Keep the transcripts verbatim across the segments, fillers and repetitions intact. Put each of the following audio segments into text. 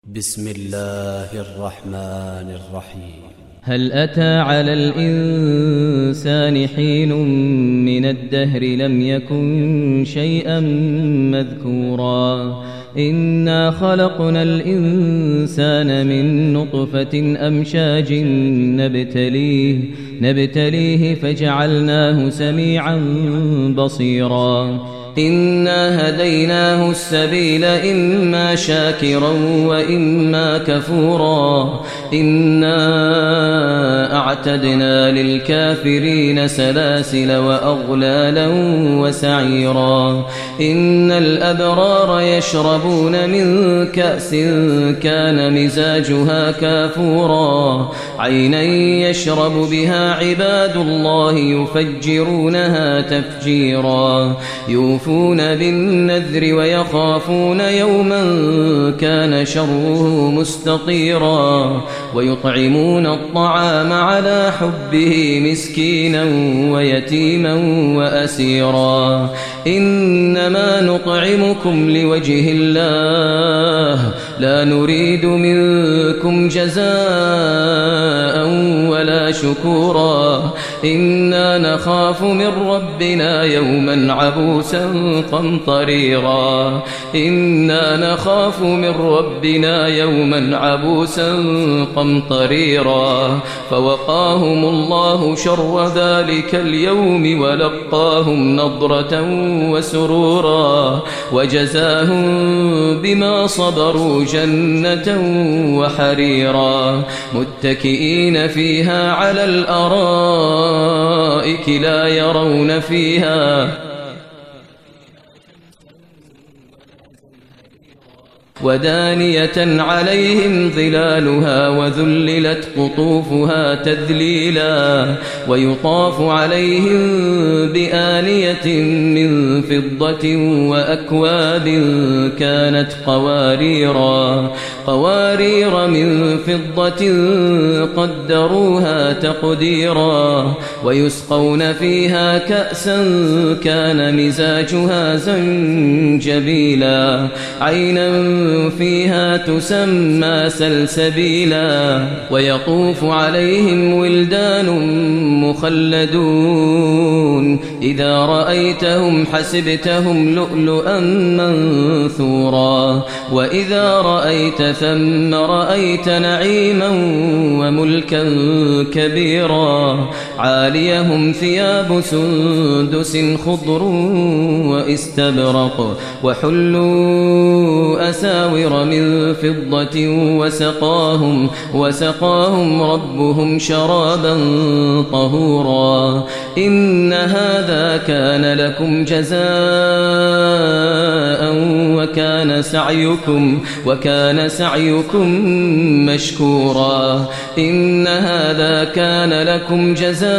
بسم الله الرحمن الرحيم. هل أتى على الإنسان حين من الدهر لم يكن شيئا مذكورا إنا خلقنا الإنسان من نطفة أمشاج نبتليه, نبتليه فجعلناه سميعا بصيرا إنا هديناه السبيل إما شاكرا وإما كفورا إنا أعتدنا للكافرين سلاسل وأغلالا وسعيرا إن الأبرار يشربون من كأس كان مزاجها كافورا عينا يشرب بها عباد الله يفجرونها تفجيرا يوفون بالنذر ويخافون يوما كان شره مستطيرا ويطعمون الطعام على حبه مسكينا ويتيما وأسيرا إنما نطعمكم لوجه الله لا نريد منكم جزاء ولا شكورا إنا نخاف من ربنا يوما عبوسا قمطريرا إنا نخاف من ربنا يوما عبوسا قمطريرا فوقاهم الله شر ذلك اليوم ولقاهم نضرة وسرورا وجزاهم بما صبروا جنة وحريرا متكئين فيها على الأرائك لا يرون فيها ودانية عليهم ظلالها وذللت قطوفها تذليلا ويطاف عليهم بآنية من فضة وأكواب كانت قواريرا قوارير من فضة قدروها تقديرا ويسقون فيها كأسا كان مزاجها زنجبيلا عينا فيها تسمى سلسبيلا ويطوف عليهم ولدان مخلدون إذا رأيتهم حسبتهم لؤلؤا منثورا وإذا رأيت ثم رأيت نعيما وملكا كبيرا عاليهم ثياب سندس خضر واستبرق وحلوا أساور من فضة وسقاهم, وسقاهم ربهم شرابا طهورا إن هذا كان لكم جزاء وكان سعيكم, وكان سعيكم مشكورا إن هذا كان لكم جزاء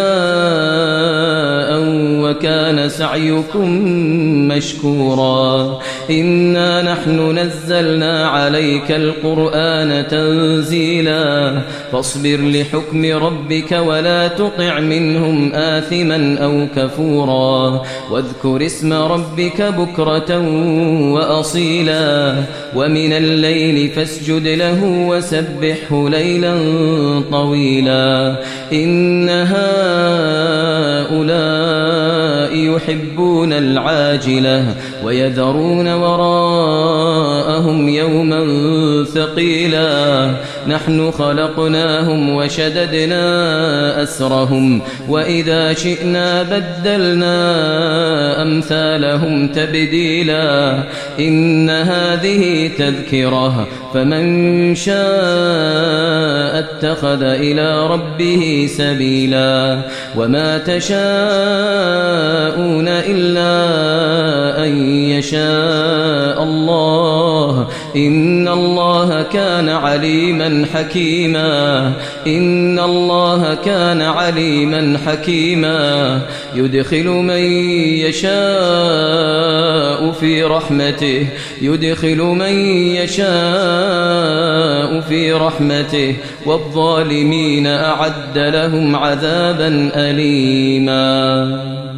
وكان سعيكم مشكورا إنا نحن نزلنا عليك القرآن تنزيلا فاصبر لحكم ربك ولا تطع منهم آثما أو كفورا واذكر اسم ربك بكرة وأصيلا ومن الليل فاسجد له وسبحه ليلا طويلا إن هؤلاء يحبون العاجلة ويذرون وراءهم يوما ثقيلا نحن خلقناهم وشددنا أسرهم وإذا شئنا بدلنا أمثالهم تبديلا إن هذه تذكرة فمن شاء اتخذ إلى ربه سبيلا وما تشاءون إلا أن يشاء الله إن الله كان عليما حكيما إن الله كان عليما حكيما يدخل من يشاء في رحمته يدخل من يشاء في رحمته والظالمين أعد لهم عذابا أليما.